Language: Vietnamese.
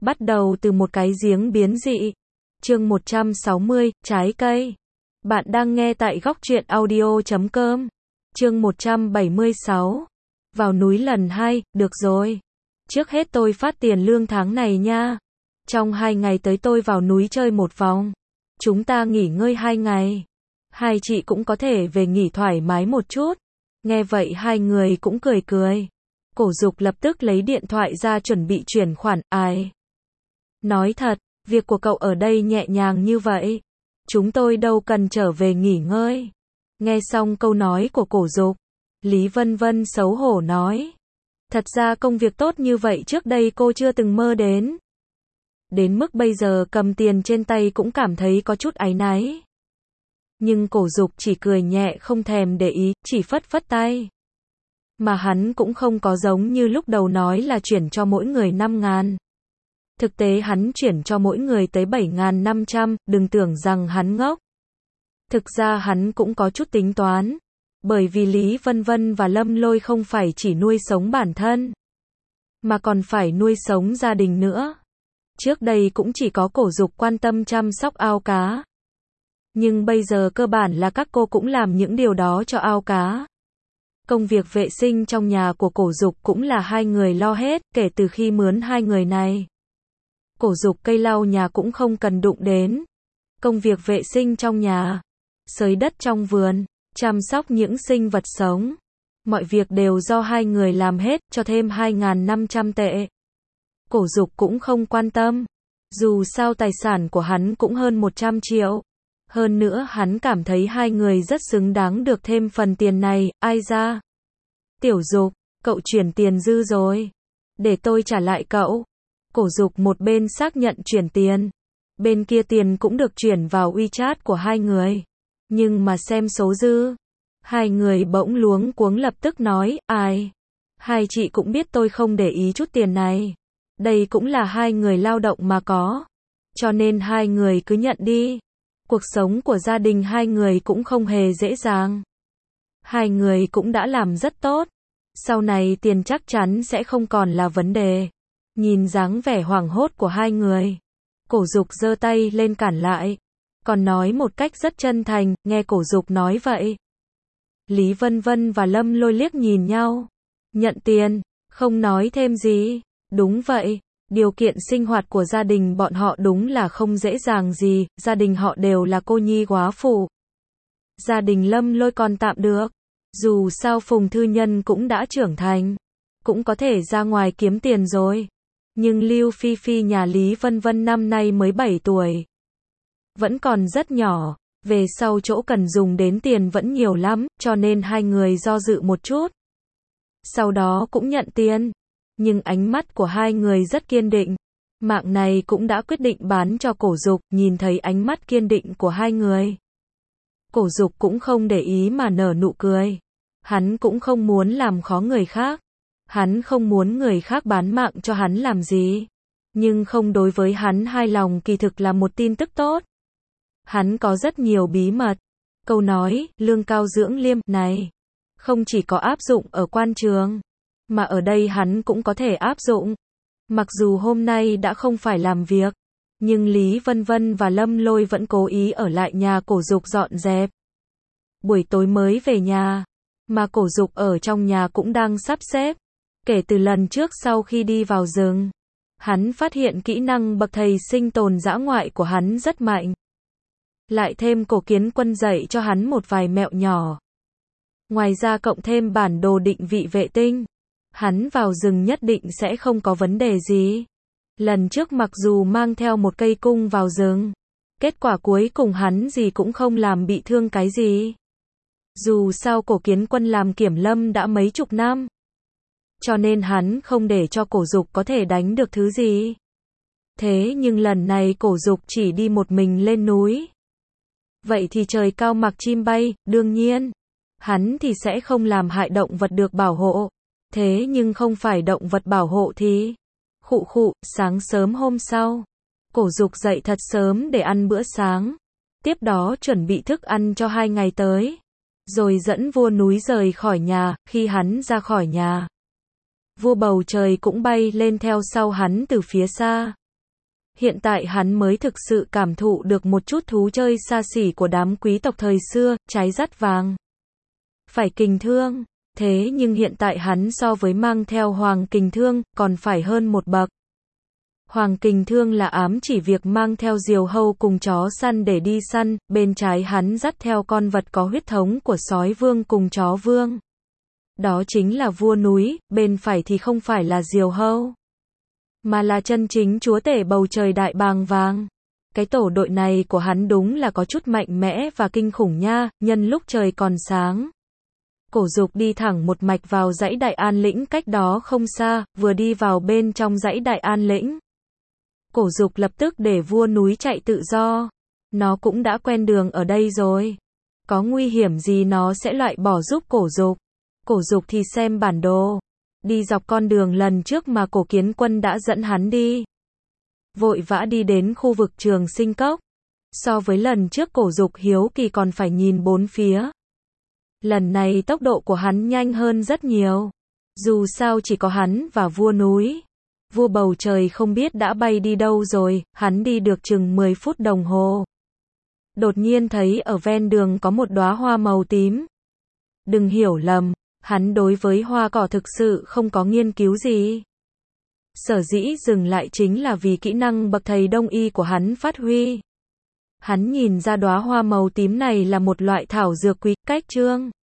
Bắt đầu từ một cái giếng biến dị. Chương 160, trái cây. Bạn đang nghe tại góc truyện audio.com. Chương 176. Vào núi lần 2, được rồi. Trước hết tôi phát tiền lương tháng này nha. Trong 2 ngày tới tôi vào núi chơi một vòng. Chúng ta nghỉ ngơi 2 ngày. Hai chị cũng có thể về nghỉ thoải mái một chút. Nghe vậy hai người cũng cười cười. Cổ Dục lập tức lấy điện thoại ra chuẩn bị chuyển khoản. Ai? Nói thật, việc của cậu ở đây nhẹ nhàng như vậy. Chúng tôi đâu cần trở về nghỉ ngơi. Nghe xong câu nói của Cổ Dục, Lý Vân Vân xấu hổ nói. Thật ra công việc tốt như vậy trước đây cô chưa từng mơ đến. Đến mức bây giờ cầm tiền trên tay cũng cảm thấy có chút áy náy. Nhưng Cổ Dục chỉ cười nhẹ không thèm để ý, chỉ phất phất tay. Mà hắn cũng không có giống như lúc đầu nói là chuyển cho mỗi người 5.000. Thực tế hắn chuyển cho mỗi người tới 7.500, đừng tưởng rằng hắn ngốc. Thực ra hắn cũng có chút tính toán. Bởi vì Lý Vân Vân và Lâm Lôi không phải chỉ nuôi sống bản thân, mà còn phải nuôi sống gia đình nữa. Trước đây cũng chỉ có Cổ Dục quan tâm chăm sóc ao cá. Nhưng bây giờ cơ bản là các cô cũng làm những điều đó cho ao cá. Công việc vệ sinh trong nhà của Cổ Dục cũng là hai người lo hết, kể từ khi mướn hai người này. Cổ Dục cây lau nhà cũng không cần đụng đến. Công việc vệ sinh trong nhà, xới đất trong vườn, chăm sóc những sinh vật sống, mọi việc đều do hai người làm hết, cho thêm 2.500 tệ. Cổ Dục cũng không quan tâm. Dù sao tài sản của hắn cũng hơn 100 triệu. Hơn nữa hắn cảm thấy hai người rất xứng đáng được thêm phần tiền này. Ai ra? Tiểu Dục, cậu chuyển tiền dư rồi. Để tôi trả lại cậu. Cổ Dục một bên xác nhận chuyển tiền, bên kia tiền cũng được chuyển vào WeChat của hai người. Nhưng mà xem số dư, hai người bỗng luống cuống lập tức nói, ai? Hai chị cũng biết tôi không để ý chút tiền này. Đây cũng là hai người lao động mà có. Cho nên hai người cứ nhận đi. Cuộc sống của gia đình hai người cũng không hề dễ dàng. Hai người cũng đã làm rất tốt. Sau này tiền chắc chắn sẽ không còn là vấn đề. Nhìn dáng vẻ hoảng hốt của hai người, Cổ Dục giơ tay lên cản lại. Còn nói một cách rất chân thành. Nghe Cổ Dục nói vậy, Lý Vân Vân và Lâm Lôi liếc nhìn nhau. Nhận tiền, không nói thêm gì. Đúng vậy, điều kiện sinh hoạt của gia đình bọn họ đúng là không dễ dàng gì. Gia đình họ đều là cô nhi góa phụ. Gia đình Lâm Lôi còn tạm được. Dù sao Phùng Thư Nhân cũng đã trưởng thành, cũng có thể ra ngoài kiếm tiền rồi. Nhưng Lưu Phi Phi nhà Lý Vân Vân năm nay mới 7 tuổi. Vẫn còn rất nhỏ. Về sau chỗ cần dùng đến tiền vẫn nhiều lắm, cho nên hai người do dự một chút. Sau đó cũng nhận tiền. Nhưng ánh mắt của hai người rất kiên định. Mạng này cũng đã quyết định bán cho Cổ Dục. Nhìn thấy ánh mắt kiên định của hai người, Cổ Dục cũng không để ý mà nở nụ cười. Hắn cũng không muốn làm khó người khác. Hắn không muốn người khác bán mạng cho hắn làm gì. Nhưng không đối với hắn hài lòng kỳ thực là một tin tức tốt. Hắn có rất nhiều bí mật. Câu nói, lương cao dưỡng liêm, này, không chỉ có áp dụng ở quan trường, mà ở đây hắn cũng có thể áp dụng. Mặc dù hôm nay đã không phải làm việc, nhưng Lý Vân Vân và Lâm Lôi vẫn cố ý ở lại nhà Cổ Dục dọn dẹp. Buổi tối mới về nhà, mà Cổ Dục ở trong nhà cũng đang sắp xếp. Kể từ lần trước sau khi đi vào rừng, hắn phát hiện kỹ năng bậc thầy sinh tồn dã ngoại của hắn rất mạnh. Lại thêm Cổ Kiến Quân dạy cho hắn một vài mẹo nhỏ. Ngoài ra cộng thêm bản đồ định vị vệ tinh, hắn vào rừng nhất định sẽ không có vấn đề gì. Lần trước mặc dù mang theo một cây cung vào rừng, kết quả cuối cùng hắn gì cũng không làm bị thương cái gì. Dù sao Cổ Kiến Quân làm kiểm lâm đã mấy chục năm, cho nên hắn không để cho Cổ Dục có thể đánh được thứ gì. Thế nhưng lần này Cổ Dục chỉ đi một mình lên núi. Vậy thì trời cao mặc chim bay, đương nhiên, hắn thì sẽ không làm hại động vật được bảo hộ. Thế nhưng không phải động vật bảo hộ thì... Khụ khụ, sáng sớm hôm sau, Cổ Dục dậy thật sớm để ăn bữa sáng. Tiếp đó chuẩn bị thức ăn cho 2 ngày tới. Rồi dẫn vua núi rời khỏi nhà. Khi hắn ra khỏi nhà, vua bầu trời cũng bay lên theo sau hắn từ phía xa. hiện tại hắn mới thực sự cảm thụ được một chút thú chơi xa xỉ của đám quý tộc thời xưa, trái dắt vàng. Phải kình thương. Thế nhưng hiện tại hắn so với mang theo hoàng kình thương, còn phải hơn một bậc. Hoàng kình thương là ám chỉ việc mang theo diều hâu cùng chó săn để đi săn, bên trái hắn dắt theo con vật có huyết thống của sói vương cùng chó vương. Đó chính là vua núi, bên phải thì không phải là diều hâu, mà là chân chính chúa tể bầu trời đại bàng vàng. Cái tổ đội này của hắn đúng là có chút mạnh mẽ và kinh khủng nha, nhân lúc trời còn sáng. Cổ Dục đi thẳng một mạch vào dãy Đại An lĩnh cách đó không xa, vừa đi vào bên trong dãy Đại An lĩnh. Cổ Dục lập tức để vua núi chạy tự do. Nó cũng đã quen đường ở đây rồi. Có nguy hiểm gì nó sẽ loại bỏ giúp Cổ Dục. Cổ Dục thì xem bản đồ. Đi dọc con đường lần trước mà Cổ Kiến Quân đã dẫn hắn đi. Vội vã đi đến khu vực Trường Sinh Cốc. So với lần trước Cổ Dục hiếu kỳ còn phải nhìn bốn phía. Lần này tốc độ của hắn nhanh hơn rất nhiều. Dù sao chỉ có hắn và vua núi. Vua bầu trời không biết đã bay đi đâu rồi, hắn đi được chừng 10 phút đồng hồ. Đột nhiên thấy ở ven đường có một đóa hoa màu tím. Đừng hiểu lầm, hắn đối với hoa cỏ thực sự không có nghiên cứu gì. Sở dĩ dừng lại chính là vì kỹ năng bậc thầy đông y của hắn phát huy. Hắn nhìn ra đóa hoa màu tím này là một loại thảo dược quý, cách chương